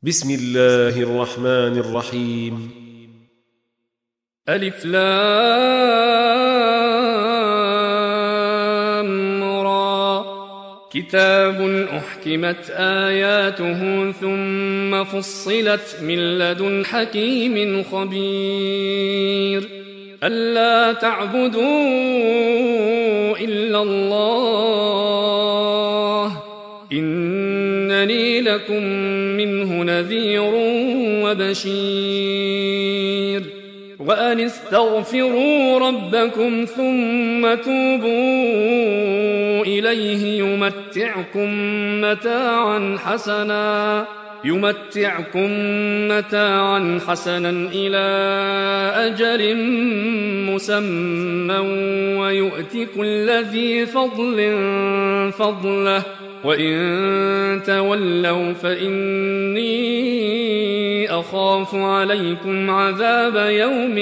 بسم الله الرحمن الرحيم. ألف لام را. كتاب أحكمت آياته ثم فصلت من لدن حكيم خبير. ألا تعبدوا إلا الله إنني لكم منه نذير وبشير. وأن استغفروا ربكم ثم توبوا إليه يمتعكم متاعا حسنا إلى أجل مسمى ويؤت كل ذي فضل فضله وإن تولوا فإني أخاف عليكم عذاب يوم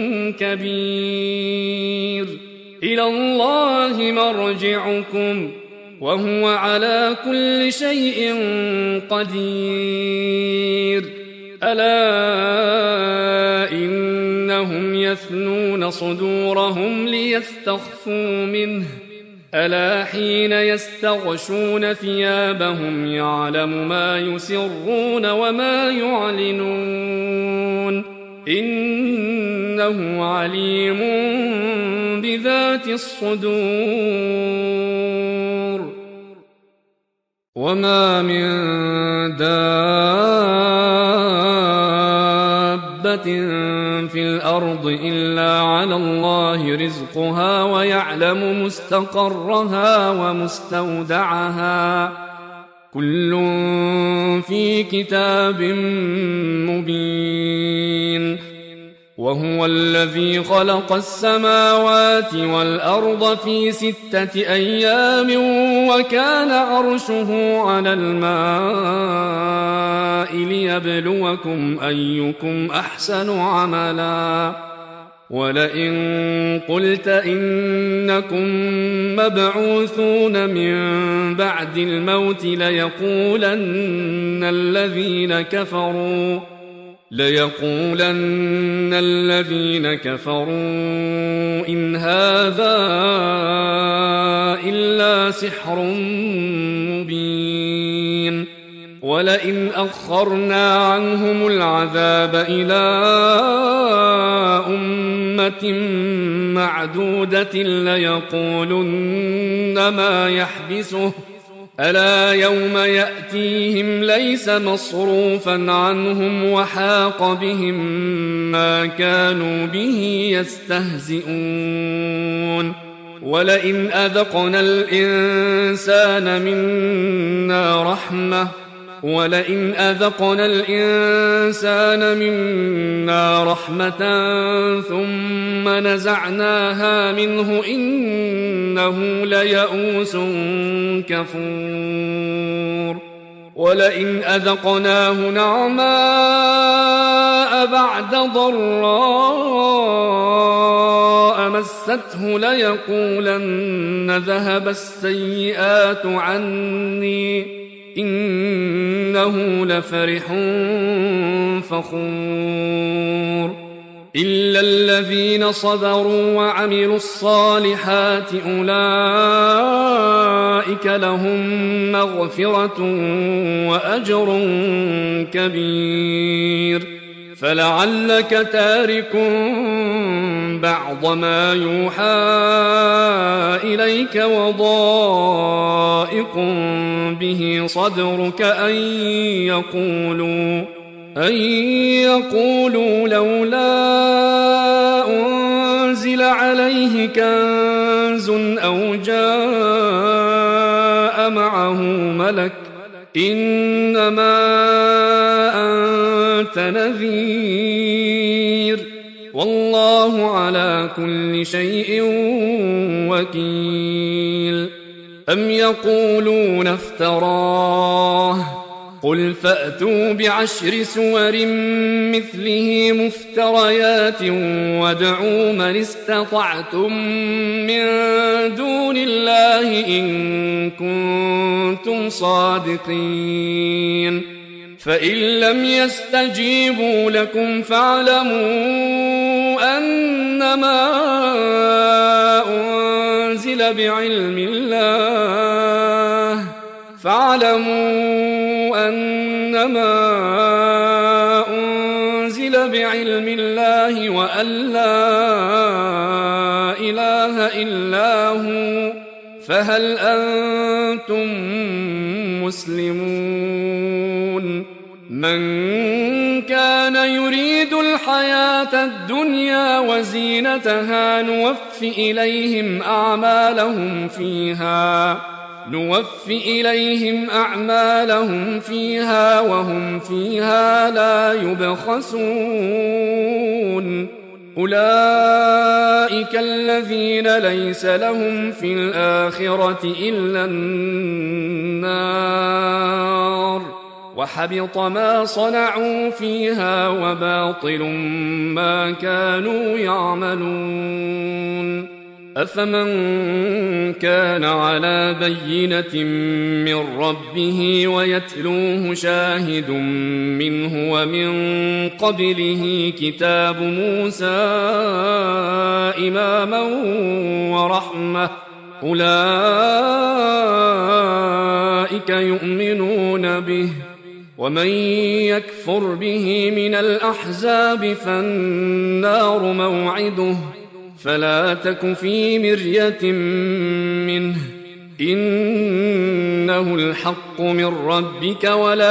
كبير. إلى الله مرجعكم وهو على كل شيء قدير. ألا إنهم يثنون صدورهم ليستخفوا منه ألا حين يستغشون ثيابهم يعلم ما يسرون وما يعلنون إنه عليم بذات الصدور. وما من دابة في الأرض إلا على الله رزقها ويعلم مستقرها ومستودعها كل في كتاب مبين. وهو الذي خلق السماوات والأرض في 6 أيام وكان عرشه على الماء ليبلوكم أيكم أحسن عملا. ولئن قلت إنكم مبعوثون من بعد الموت ليقولن الذين كفروا إن هذا إلا سحر مبين. ولئن أخرنا عنهم العذاب إلى أمة معدودة ليقولن ما يحبسه ألا يوم يأتيهم ليس مصروفا عنهم وحاق بهم ما كانوا به يستهزئون. ولئن أذقنا الإنسان منا رحمة ثم نزعناها منه إنه ليئوس كفور. ولئن أذقناه نعماء بعد ضراء مسته ليقولن ذهب السيئات عني إنه لفرح فخور. إلا الذين صبروا وعملوا الصالحات أولئك لهم مغفرة وأجر كبير. فلعلك تارك بعض ما يوحى إليك وضائق به صدرك أن يقولوا لولا أنزل عليه كنز أو جاء معه ملك إنما أنت نذير والله على كل شيء وكيل. أم يقولون افتراه قل فأتوا ب10 سور مثله مفتريات وادعوا من استطعتم من دون الله إن كنتم صادقين فإن لم يستجيبوا لكم فاعلموا أنما أنزل بعلم الله وأن لا إله إلا هو فهل أنتم مسلمون من كان يريد الحياة الدنيا وزينتها نوفِ إليهم أعمالهم فيها وهم فيها لا يبخسون أولئك الذين ليس لهم في الآخرة إلا النار وحبط ما صنعوا فيها وباطل ما كانوا يعملون أفمن كان على بينة من ربه ويتلوه شاهد منه ومن قبله كتاب موسى إماما ورحمة أولئك يؤمنون به ومن يكفر به من الأحزاب فالنار موعده فلا تك في مرية منه إنه الحق من ربك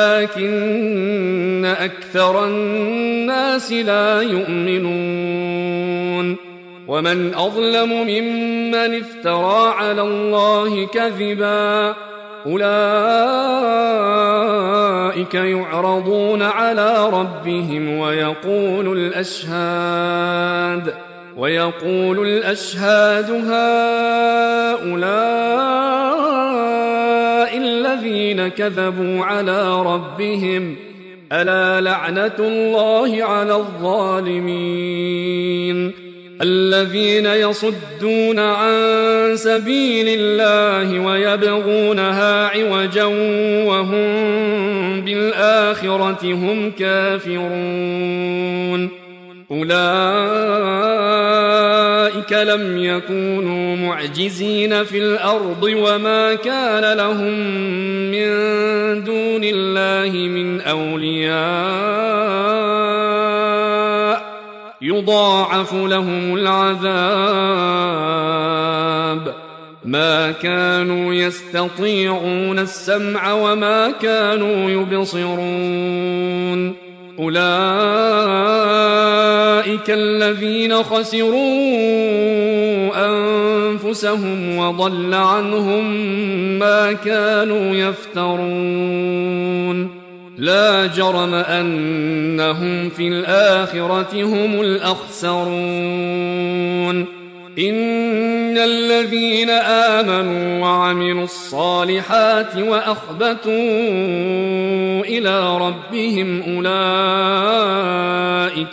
ولكن أكثر الناس لا يؤمنون ومن أظلم ممن افترى على الله كذبا أولئك يعرضون على ربهم ويقول الأشهاد هؤلاء الذين كذبوا على ربهم ألا لعنة الله على الظالمين الذين يصدون عن سبيل الله ويبغونها عوجا وهم بالآخرة هم كافرون أولئك لم يكونوا معجزين في الأرض وما كان لهم من دون الله من أولياء يضاعف لهم العذاب ما كانوا يستطيعون السمع وما كانوا يبصرون أولئك الذين خسروا أنفسهم وضل عنهم ما كانوا يفترون لا جرم أنهم في الآخرة هم الأخسرون إن الذين آمنوا وعملوا الصالحات وأخبتوا إلى ربهم أولئك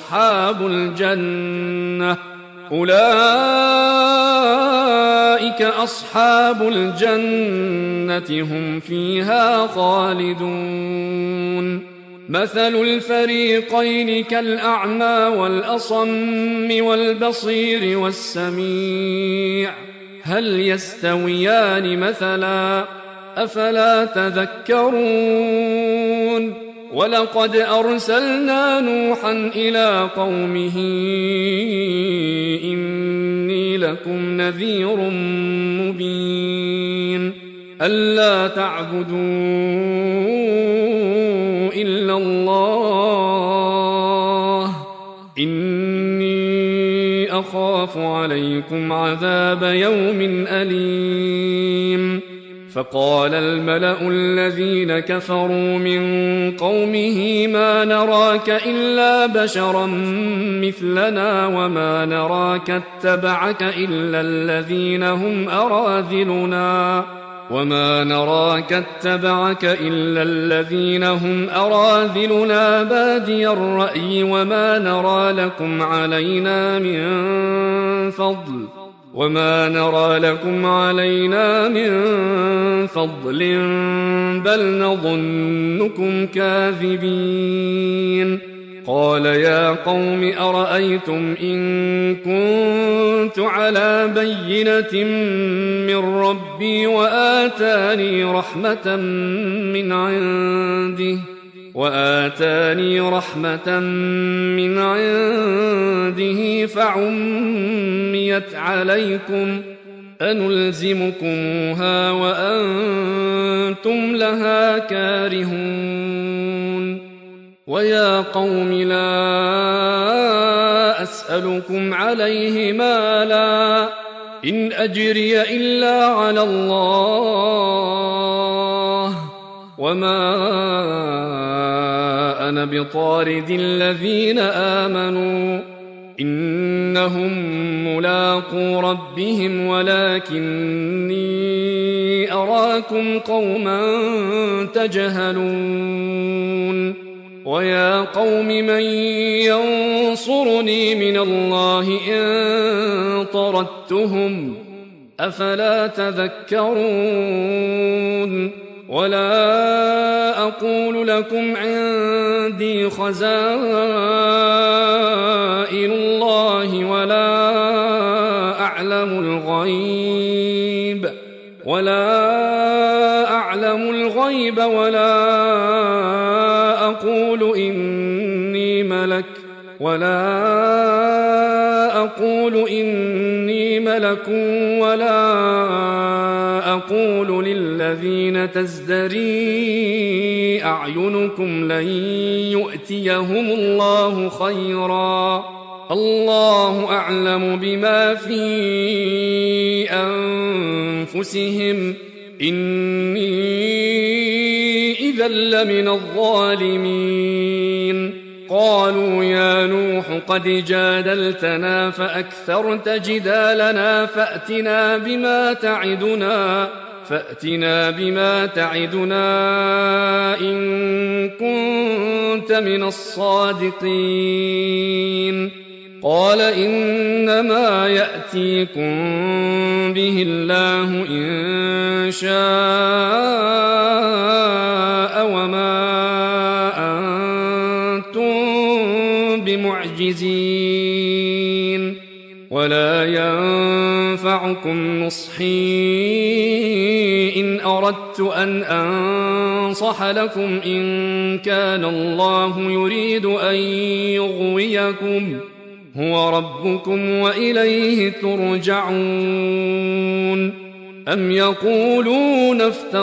أصحاب الجنة هم فيها خالدون مثل الفريقين كالأعمى والأصم والبصير والسميع هل يستويان مثلا أفلا تذكرون ولقد أرسلنا نوحا إلى قومه إني لكم نذير مبين ألا تعبدوا إلا الله إني أخاف عليكم عذاب يوم أليم فقال الملأ الذين كفروا من قومه ما نراك إلا بشرا مثلنا وما نراك اتبعك إلا الذين هم أراذلنا بادي الرأي وما نرى لكم علينا من فضل وما نرى لكم علينا من فضل بل نظنكم كاذبين قال يا قوم أرأيتم إن كنت على بينة من ربي وآتاني رحمة من عنده فعميت عليكم أنلزمكموها وأنتم لها كارهون ويا قوم لا أسألكم عليه مالا إن أجري إلا على الله وما أنا بطارد الذين آمنوا إنهم ملاقو ربهم ولكني أراكم قوما تجهلون ويا قوم من ينصرني من الله إن طردتهم أفلا تذكرون ولا أقول لكم عندي خزائن الله ولا أعلم الغيب ولا أقول إني ملك ولا أقول للذين تزدري أعينكم لن يؤتيهم الله خيرا الله أعلم بما في أنفسهم إني إذا لمن الظالمين قالوا يا نوح قد جادلتنا فأكثرت جدالنا فأتنا بما تعدنا إن كنت من الصادقين قال إنما يأتيكم به الله إن شاء وما بمعجزين ولا ينفعكم نصحي إن أردت أن أنصح لكم إن كان الله يريد أن يغويكم هو ربكم وإليه ترجعون أم يقولون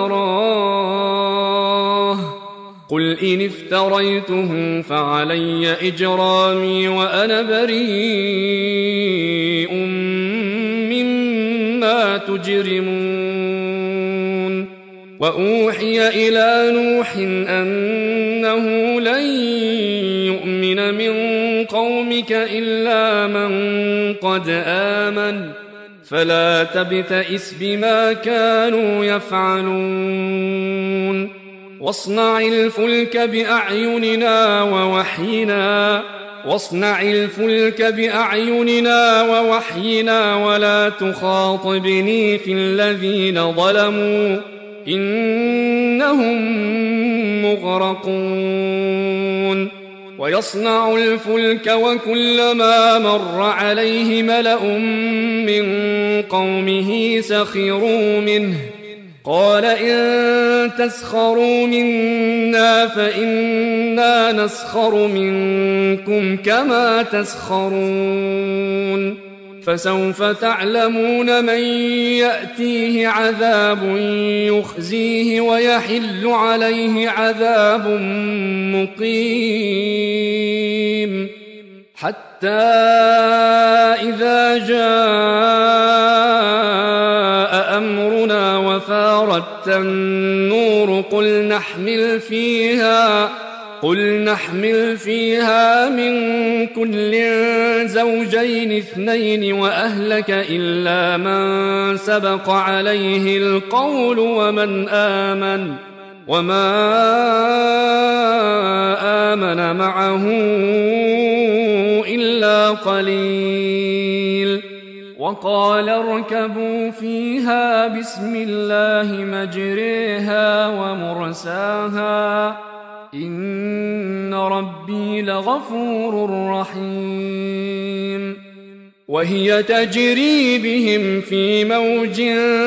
افتراه قل إن افتريته فعلي إجرامي وأنا بريء مما تجرمون وأوحي إلى نوح أنه لن يؤمن من قومك إلا من قد آمن فلا تبتئس بما كانوا يفعلون واصنع الفلك بأعيننا ووحينا ولا تخاطبني في الذين ظلموا إنهم مغرقون ويصنع الفلك وكلما مر عليه ملأ من قومه سخروا منه قال إن تسخروا منا فإنا نسخر منكم كما تسخرون فسوف تعلمون من يأتيه عذاب يخزيه ويحل عليه عذاب مقيم حتى إذا جاء أمرنا وفارت النور قل نحمل فيها من كل زوجين اثنين وأهلك إلا من سبق عليه القول وما آمن معه إلا قليل وقال اركبوا فيها بسم الله مجريها ومرساها إن ربي لغفور رحيم وهي تجري بهم في موج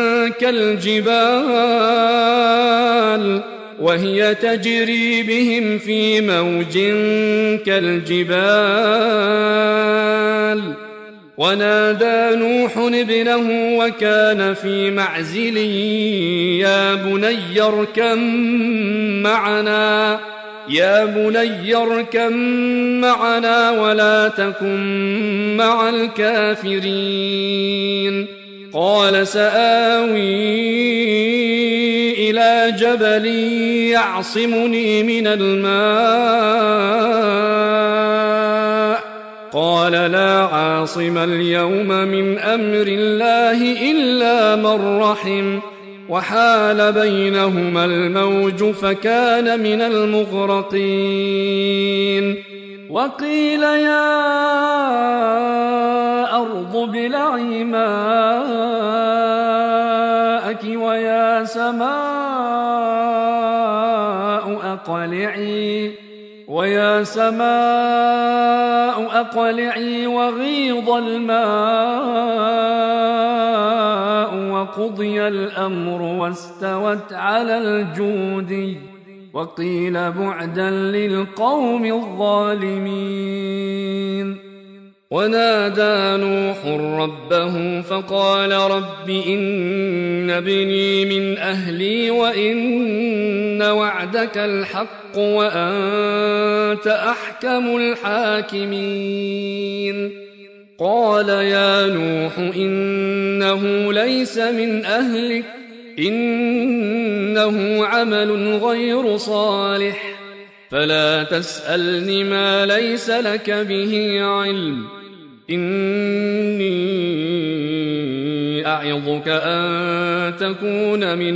كالجبال ونادى نوح ابنه وكان في معزل يا بني اركب معنا ولا تكن مع الكافرين قال سآوي إلى جبل يعصمني من الماء قال لا عاصم اليوم من أمر الله إلا من رحم وحال بينهما الموج فكان من المغرقين وقيل يا أرض ابلعي ماءك ويا سماء أقلعي وغيض الماء وقضي الأمر واستوت على الجودي وقيل بعدا للقوم الظالمين ونادى نوح ربه فقال رب إن ابني من أهلي وإن وعدك الحق وأنت أحكم الحاكمين قال يا نوح إنه ليس من أهلك إنه عمل غير صالح فلا تسألني ما ليس لك به علم إني أعظك أن تكون من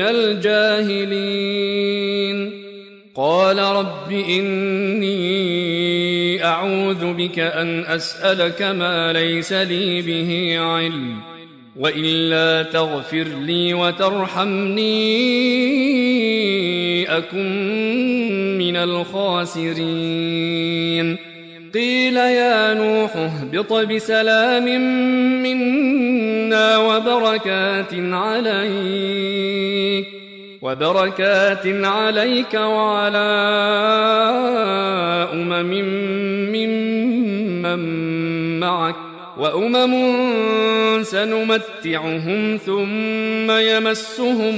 الجاهلين قال رب إني أعوذ بك أن أسألك ما ليس لي به علم وإلا تغفر لي وترحمني أكن من الخاسرين قيل يا نوح اهبط بسلام منا وبركات عليك وعلى ممن معك وأمم سنمتعهم ثم يمسهم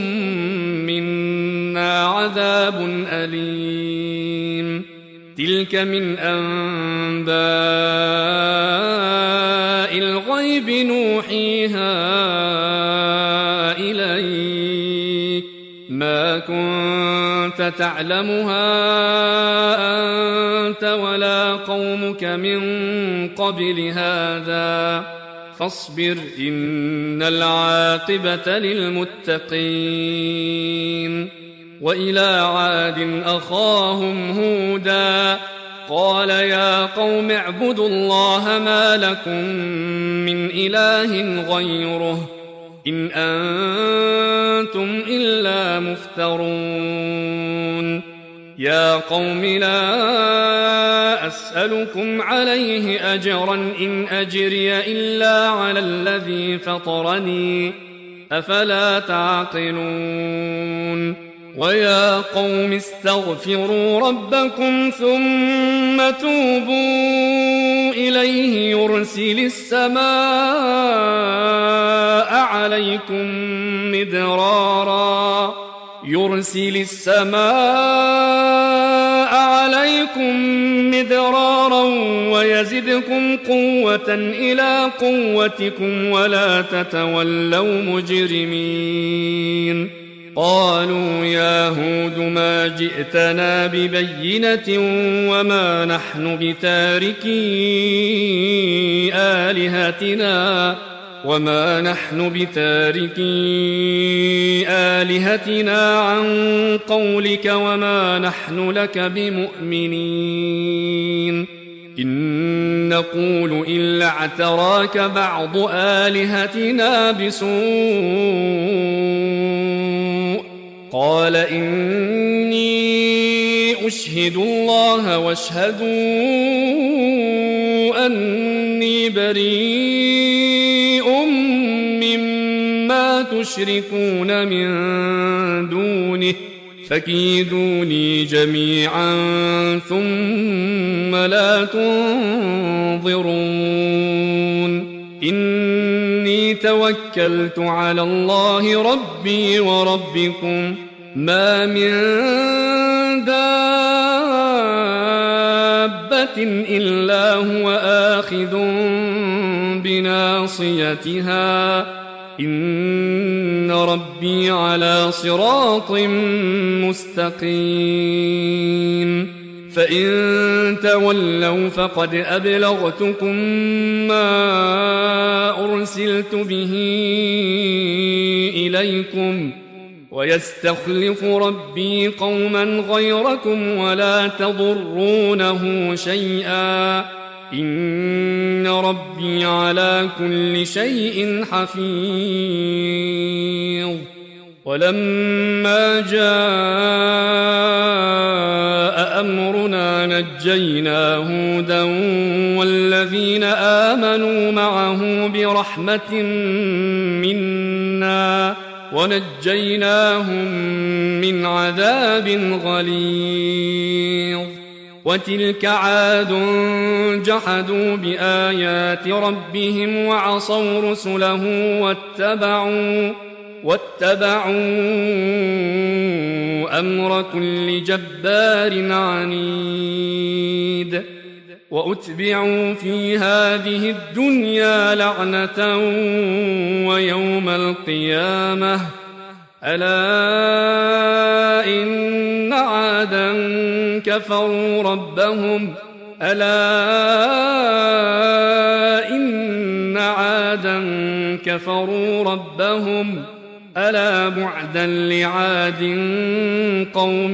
منا عذاب أليم تلك من أنباء الغيب نوحيها إليك ما كنت تعلمها أنت ولا قومك من قبل هذا فاصبر إن العاقبة للمتقين وإلى عاد أخاهم هودا قال يا قوم اعبدوا الله ما لكم من إله غيره إن أنتم إلا مفترون يا قوم لا أسألكم عليه أجرا إن أجري إلا على الذي فطرني أفلا تعقلون ويا قوم استغفروا ربكم ثم توبوا إليه يرسل السماء عليكم مدرارا ويزدكم قوة إلى قوتكم ولا تتولوا مجرمين قالوا يا هود ما جئتنا ببينة وما نحن بتاركي آلهتنا عن قولك وما نحن لك بمؤمنين إن نقول إلا اعتراك بعض آلهتنا بسوء قال إني أشهد الله واشهدوا أني بريء مما تشركون من دونه فكيدوني جميعا ثم لا تنظرون إني توكلت على الله ربي وربكم ما من دابة إلا هو آخذ بناصيتها إن ربي على صراط مستقيم فإن تولوا فقد أبلغتكم ما أرسلت به إليكم ويستخلف ربي قوما غيركم ولا تضرونه شيئا إن ربي على كل شيء حفيظ ولما جاء أمرنا نجينا هودا والذين آمنوا معه برحمة منا ونجيناهم من عذاب غليظ وتلك عاد جحدوا بآيات ربهم وعصوا رسله واتبعوا أمر كل جبار عنيد وأتبعوا في هذه الدنيا لعنة ويوم القيامة ألا إن عادا كفروا ربهم ألا بعدا لعاد قوم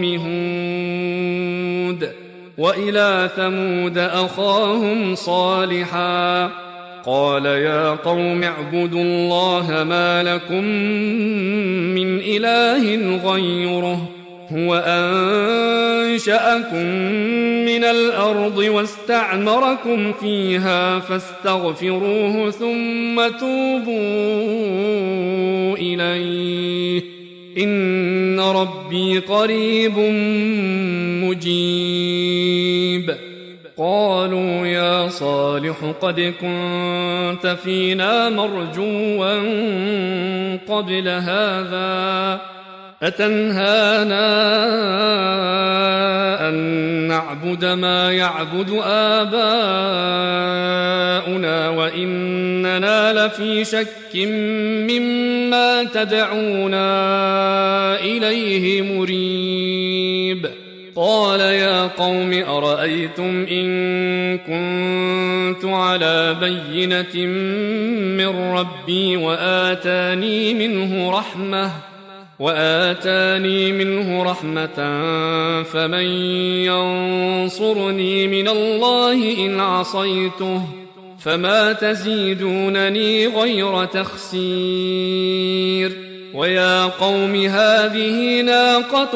هود وإلى ثمود أخاهم صالحا قال يا قوم اعبدوا الله ما لكم من إله غيره هو أنشأكم من الأرض واستعمركم فيها فاستغفروه ثم توبوا إليه إن ربي قريب مجيب قالوا يا صالح قد كنت فينا مرجوا قبل هذا أتنهانا أن نعبد ما يعبد آباؤنا وإننا لفي شك مما تدعونا إليه مريب قال يا قوم أرأيتم إن كنت على بينة من ربي وآتاني منه رحمة فمن ينصرني من الله إن عصيته فما تزيدونني غير تخسير ويا قوم هذه ناقة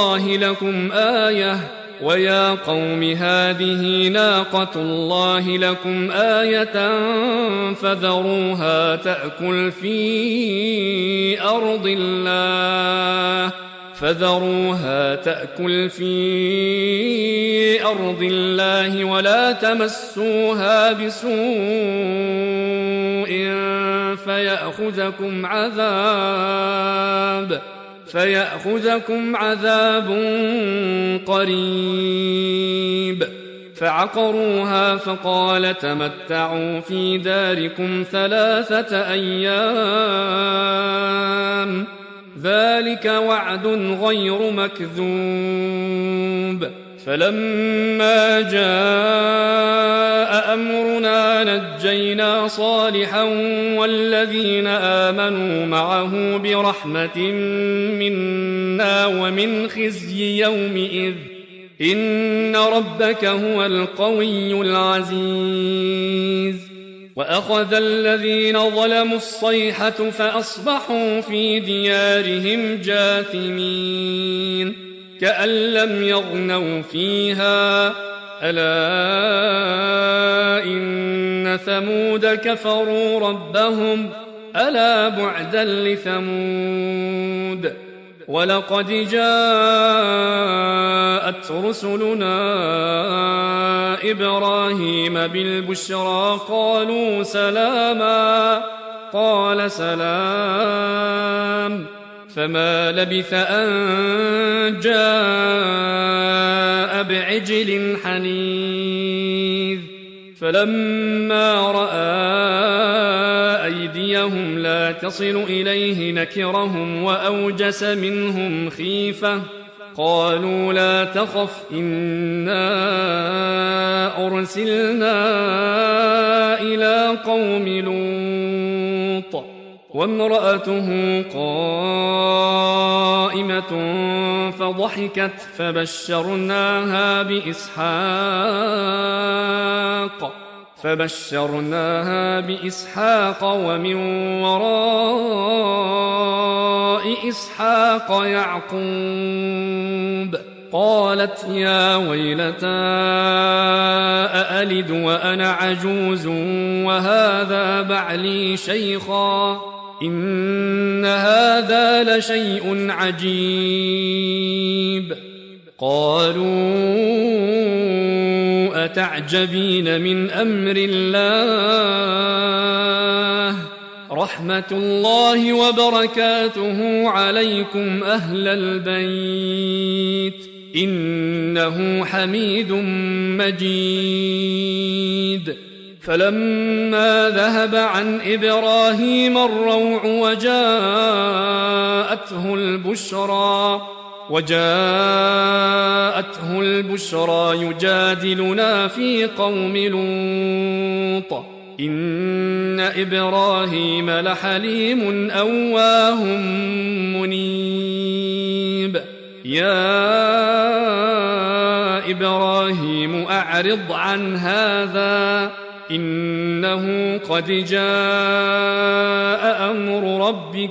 الله لكم آية فذروها تأكل في أرض الله ولا تمسوها بسوء فيأخذكم عذاب قريب فعقروها فقال تمتعوا في داركم 3 أيام ذلك وعد غير مكذوب فلما جاء أمرنا نجينا صالحا والذين آمنوا معه برحمة منا ومن خزي يومئذ إن ربك هو القوي العزيز. وأخذ الذين ظلموا الصيحة فأصبحوا في ديارهم جاثمين كأن لم يغنوا فيها ألا إن ثمود كفروا ربهم ألا بعدا لثمود. ولقد جاءت رسلنا إبراهيم بالبشرى قالوا سلاما قال سلام فما لبث أن جاء بعجل حنيذ. فلما رأى أيديهم لا تصل إليه نكرهم وأوجس منهم خيفة قالوا لا تخف إنا أرسلنا إلى قوم لوط وامرأته قائمة فضحكت فبشرناها بإسحاق ومن وراء إسحاق يعقوب. قالت يا ويلتى أألد وأنا عجوز وهذا بعلي شيخا إن هذا لشيء عجيب. قالوا أتعجبين من أمر الله رحمة الله وبركاته عليكم أهل البيت إنه حميد مجيد. فلما ذهب عن إبراهيم الروع وجاءته البشرى يجادلنا في قوم لوط إن إبراهيم لحليم أواه منيب. يا إبراهيم أعرض عن هذا إنه قد جاء أمر ربك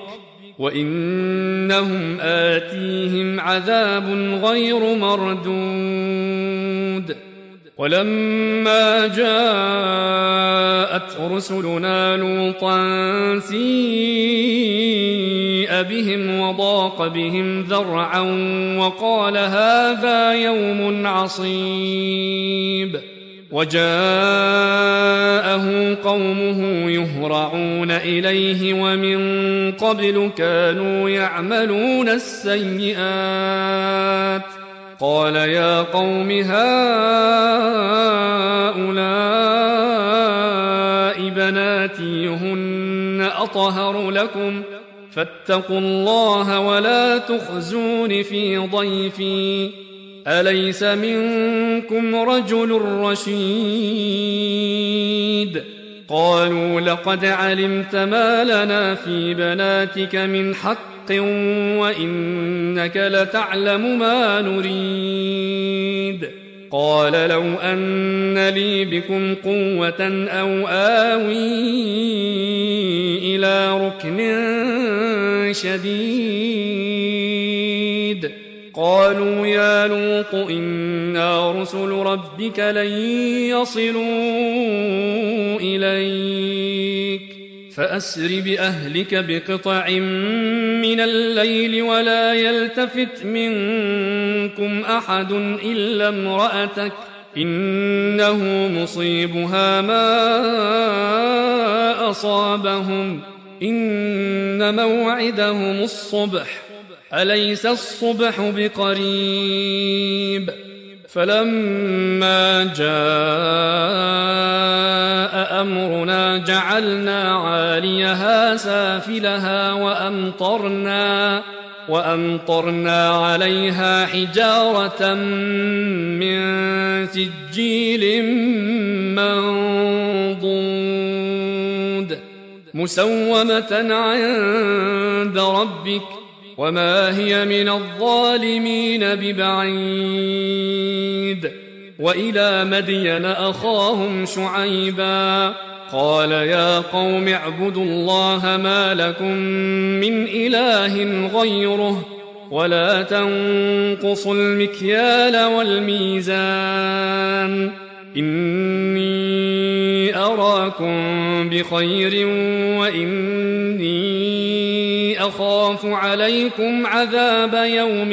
وإنهم آتيهم عذاب غير مردود. ولما جاءت رسلنا لوطا سيء بهم وضاق بهم ذرعا وقال هذا يوم عصيب. وجاءه قومه يهرعون إليه ومن قبل كانوا يعملون السيئات. قال يا قوم هؤلاء بناتي هن أطهر لكم فاتقوا الله ولا تخزون في ضيفي أليس منكم رجل رشيد. قالوا لقد علمت ما لنا في بناتك من حق وإنك لتعلم ما نريد. قال لو أن لي بكم قوة أو آوي إلى ركن شديد. قالوا يا لوط إنا رسل ربك لن يصلوا إليك فأسر بأهلك بقطع من الليل ولا يلتفت منكم أحد إلا امرأتك إنه مصيبها ما أصابهم إن موعدهم الصبح أليس الصبح بقريب. فلما جاء أمرنا جعلنا عاليها سافلها وأمطرنا عليها حجارة من سجيل منضود مسومة عند ربك وما هي من الظالمين ببعيد. وإلى مدين أخاهم شعيبا قال يا قوم اعبدوا الله ما لكم من إله غيره ولا تنقصوا المكيال والميزان إني أراكم بخير وإني أخاف عليكم عذاب يوم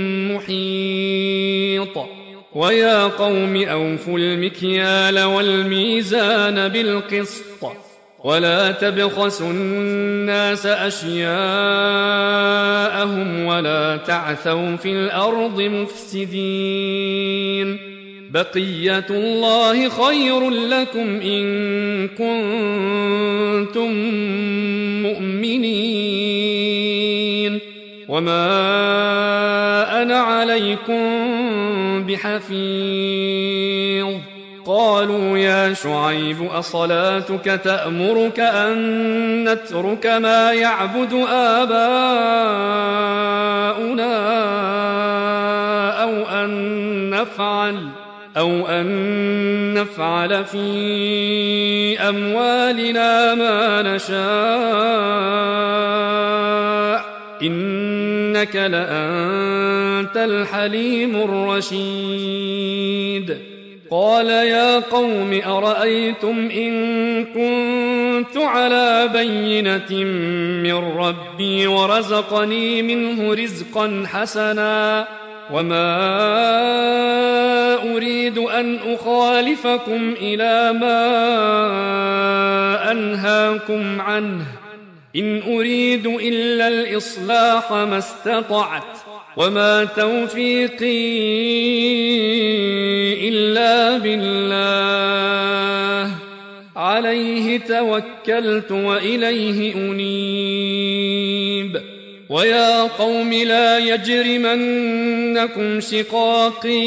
محيط. ويا قوم أوفوا المكيال والميزان بالقسط ولا تبخسوا الناس أشياءهم ولا تعثوا في الأرض مفسدين. بقية الله خير لكم إن كنتم مؤمنين وما أنا عليكم بحفيظ. قالوا يا شعيب أصلاتك تأمرك أن نترك ما يعبد آباؤنا أو أن نفعل في أموالنا ما نشاء إنك لأنت الحليم الرشيد. قال يا قوم أرأيتم إن كنت على بينة من ربي ورزقني منه رزقا حسنا وما أريد أن أخالفكم إلى ما أنهاكم عنه إن أريد إلا الإصلاح ما استطعت وما توفيقي إلا بالله عليه توكلت وإليه أنيب. ويا قوم لا يجرمنكم شقاقي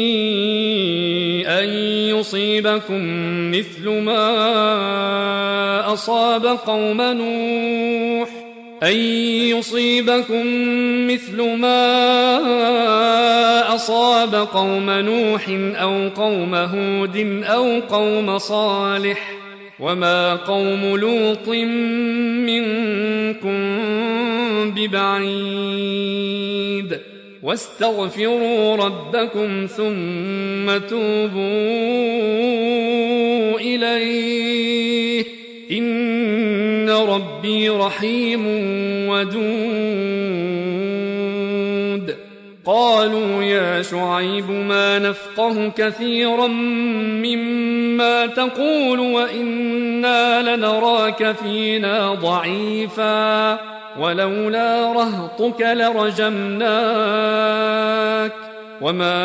أن يصيبكم مثل ما أصاب قوم نوح أو قوم هود أو قوم صالح وما قوم لوط منكم ببعيد. واستغفروا ربكم ثم توبوا إليه إن ربي رحيم ودود. قالوا يا شعيب ما نفقه كثيرا مما تقول وإنا لنراك فينا ضعيفا ولولا رهطك لرجمناك وما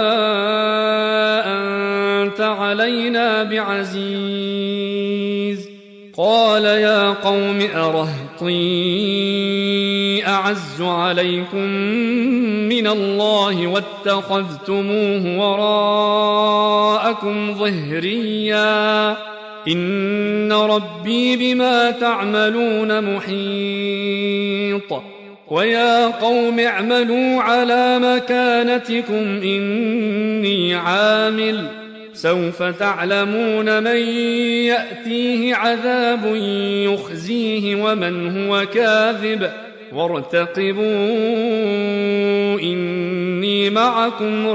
أنت علينا بعزيز. قال يا قوم أرهطي أعز عليكم من الله واتخذتموه وراءكم ظهريا إن ربي بما تعملون محيط. ويا قوم اعملوا على مكانتكم إني عامل سوف تعلمون من يأتيه عذاب يخزيه ومن هو كاذب وارتقبوا إني معكم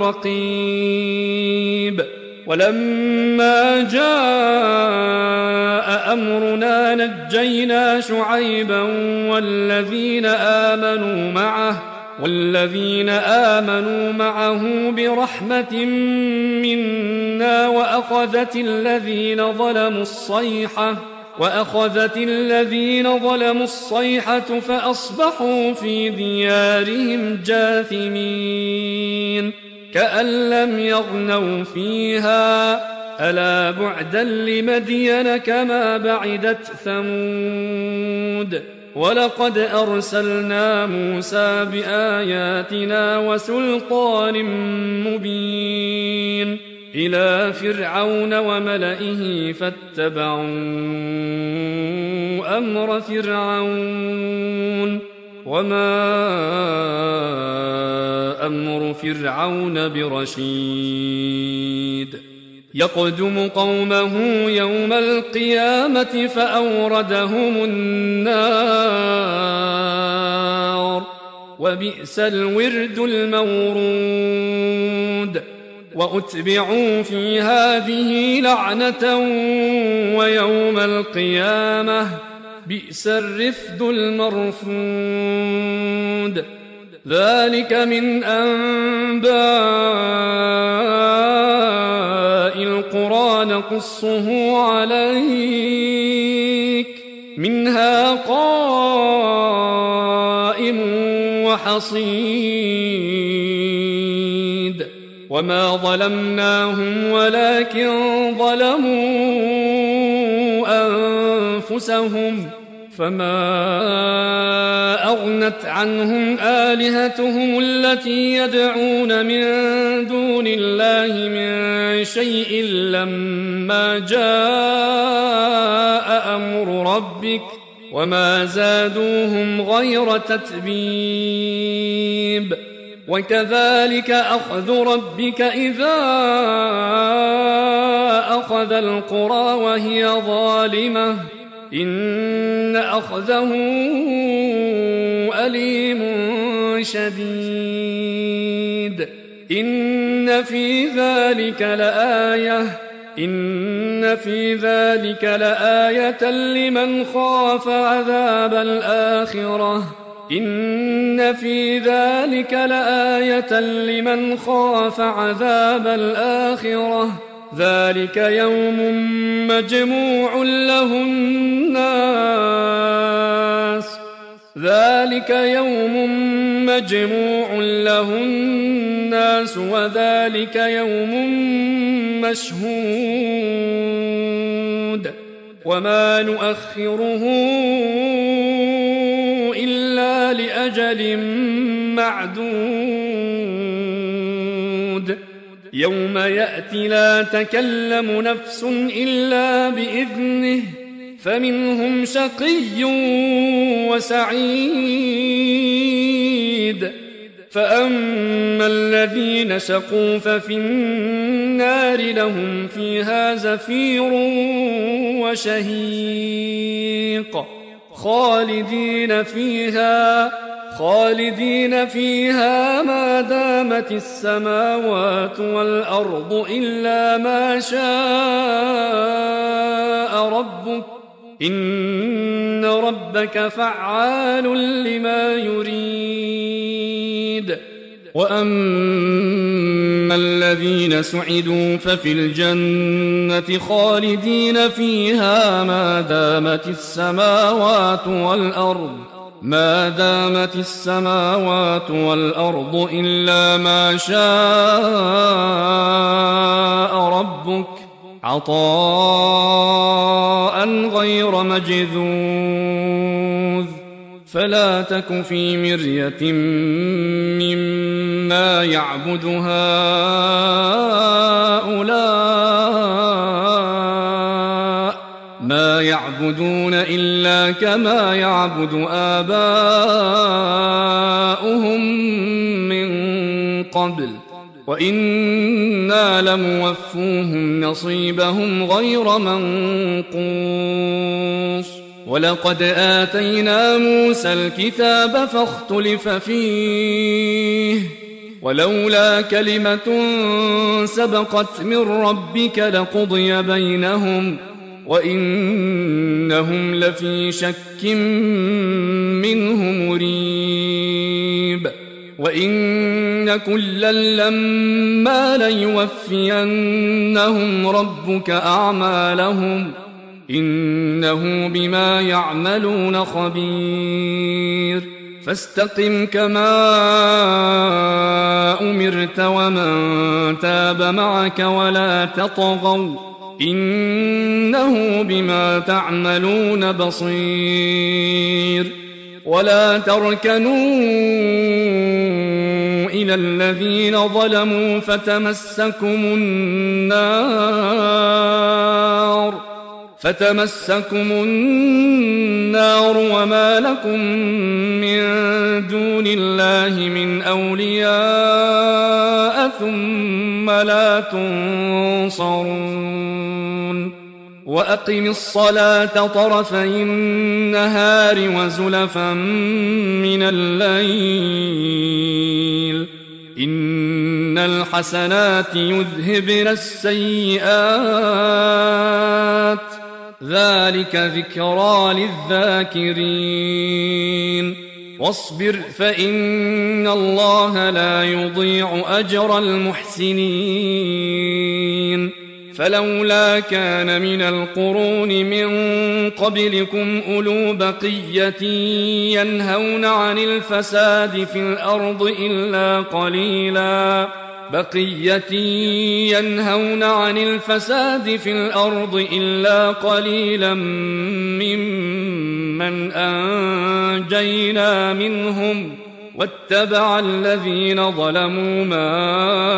رقيب. ولما جاء أمرنا نجينا شعيبا والذين آمنوا معه برحمة منا وأخذت الذين ظلموا الصيحة فأصبحوا في ديارهم جاثمين كأن لم يغنوا فيها ألا بعدا لمدين كما بعدت ثمود. ولقد أرسلنا موسى بآياتنا وسلطان مبين إلى فرعون وملئه فاتبعوا أمر فرعون وما أمر فرعون برشيد يقدم قومه يوم القيامة فأوردهم النار وبئس الورد المورود وأتبعوا في هذه لعنة ويوم القيامة بئس الرفد المرفود ذلك من أنباء القرى نقصه عليك منها قائم وحصيد وما ظلمناهم ولكن ظلموا أنفسهم فما أغنت عنهم آلهتهم التي يدعون من دون الله من شيء لما جاء أمر ربك وما زادوهم غير تتبيب وكذلك أخذ ربك إذا أخذ القرى وهي ظالمة إن أخذه أليم شديد إن في ذلك لآية لمن خاف عذاب الآخرة إن في ذلك لآية لمن خاف عذاب الآخرة ذلك يوم مجموع له الناس وذلك يوم مشهود وما نؤخره إلا لأجل معدود يوم يأتي لا تكلم نفس إلا بإذنه فمنهم شقي وسعيد فأما الذين شقوا ففي النار لهم فيها زفير وشهيق خالدين فيها ما دامت السماوات والأرض إلا ما شاء ربك إن ربك فعال لما يريد وأما الذين سعدوا ففي الجنة خالدين فيها ما دامت السماوات والأرض إلا ما شاء ربك عطاء غير مجذوذ فلا تك في مرية مما يعبد هؤلاء ما يعبدون إلا كما يعبد آباؤهم من قبل وإنا لموفوهم نصيبهم غير منقوص ولقد آتينا موسى الكتاب فاختلف فيه ولولا كلمة سبقت من ربك لقضي بينهم وإنهم لفي شك منه مريب وإن كلا لما ليوفينهم ربك أعمالهم إنه بما يعملون خبير فاستقم كما أمرت ومن تاب معك ولا تطغوا إنه بما تعملون بصير ولا تركنوا إلى الذين ظلموا فتمسكم النار وما لكم من دون الله من أولياء ثم لا تنصرون وأقم الصلاة طرفي النهار وزلفا من الليل إن الحسنات يذهبن السيئات ذلك ذكرى للذاكرين واصبر فإن الله لا يضيع أجر المحسنين فلولا كان من القرون من قبلكم أولو بقية ينهون عن الفساد في الأرض إلا قليلا ممن أنجينا منهم واتبع الذين ظلموا ما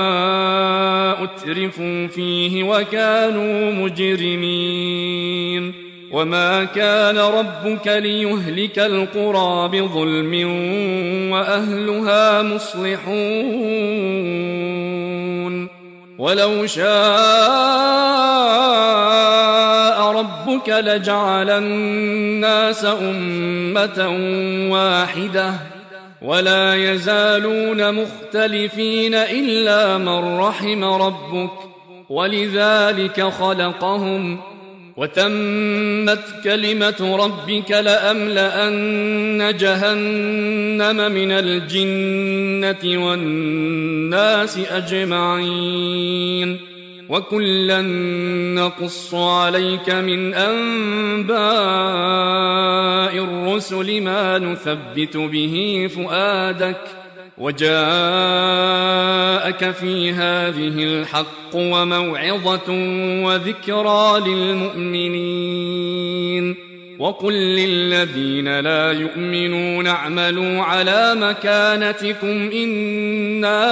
أترفوا فيه وكانوا مجرمين وما كان ربك ليهلك القرى بظلم وأهلها مصلحون ولو شاء ربك لجعل الناس أمة واحدة ولا يزالون مختلفين إلا من رحم ربك ولذلك خلقهم وتمت كلمة ربك لأملأن جهنم من الجنة والناس أجمعين وكلا نقص عليك من أنباء الرسل ما نثبت به فؤادك وجاءك في هذه الحق وموعظة وذكرى للمؤمنين وقل للذين لا يؤمنون اعملوا على مكانتكم إنا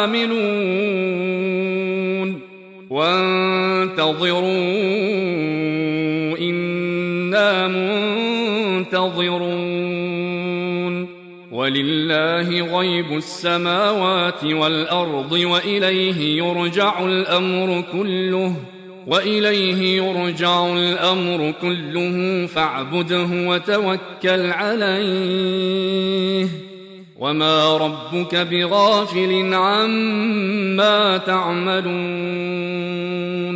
عاملون وانتظروا إنا منتظرون ولله غيب السماوات والأرض وإليه يرجع الأمر كله فاعبده وتوكل عليه وما ربك بغافل عما تعملون